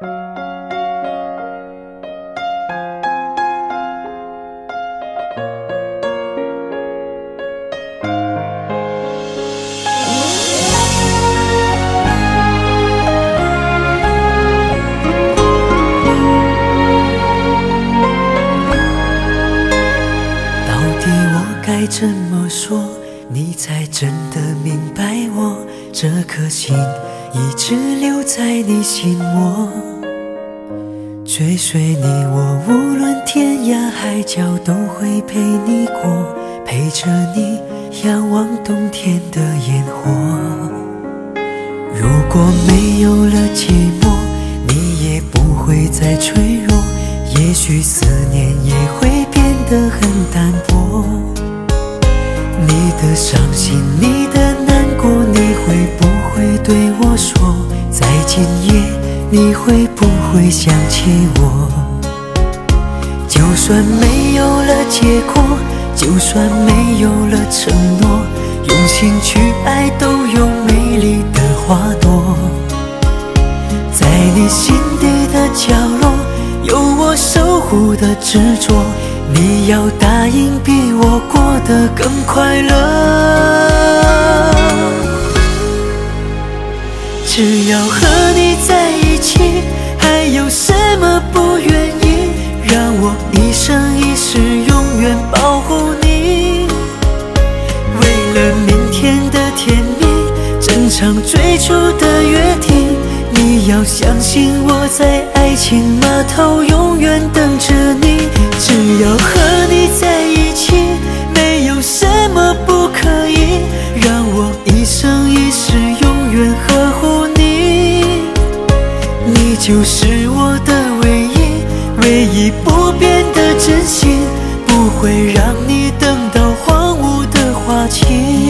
该怎么说，你才真的明白我？这颗心一直留在你心窝，追随你我，无论天涯海角都会陪你过，陪着你仰望冬天的烟火。如果没有了寂寞，你也不会再脆弱，也许思念也会变得很淡薄。你的伤心，你的难过，你会不会对我说？在今夜，你会不会想起我？就算没有了结果，就算没有了承诺，用心去爱都有美丽的花朵。在你心底的角落，有我守护的执着，你要答应比我过得更快乐。只要和你在一起，还有什么不愿意？让我一生一世永远保护你。为了明天的甜蜜，整场最初的约定，你要相信我在爱情码头永远等着你。只要和你在一起，没有什么不可以，让我一生一世永远呵护你。你就是我的唯一，唯一不变的真心，不会让你等到荒芜的花期。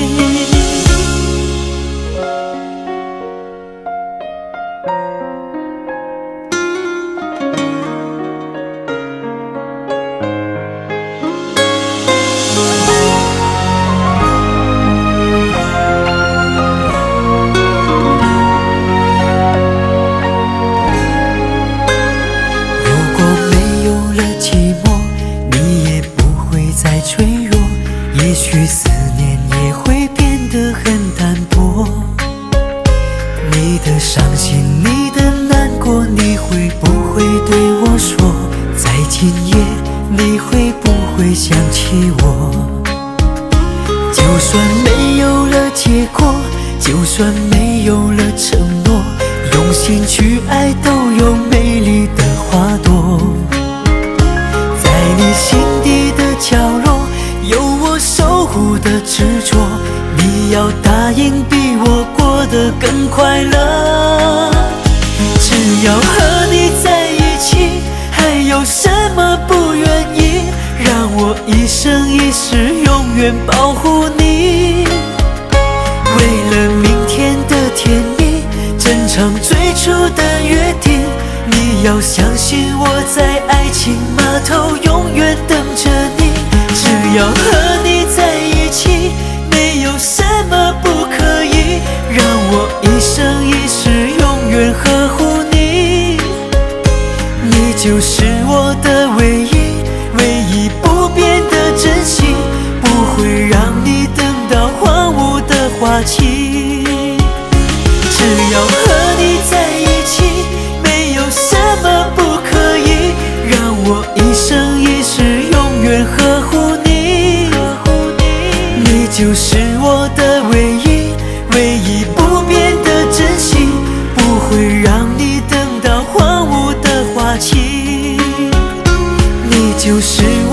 也许思念也会变得很淡薄。你的伤心，你的难过，你会不会对我说？在今夜，你会不会想起我？就算没有了结果，就算没有了承诺，用心去爱都有美丽的花朵。在你心底的角落，有我守护的执着，你要答应比我过得更快乐。只要和你在一起，还有什么不愿意？让我一生一世永远保护你。为了明天的甜蜜，整场最初的约定，你要相信我在爱情码头永远等着你。只要和你在一起，没有什么不可以，让我一生一世永远呵护你。你就是我的唯一，唯一不变的真心，不会让你等到荒芜的花期。只要和你在一起，没有什么不可以，让我一生一世永远呵护你。你就是我的唯一，唯一不变的真心，不会让你等到荒芜的花期。你就是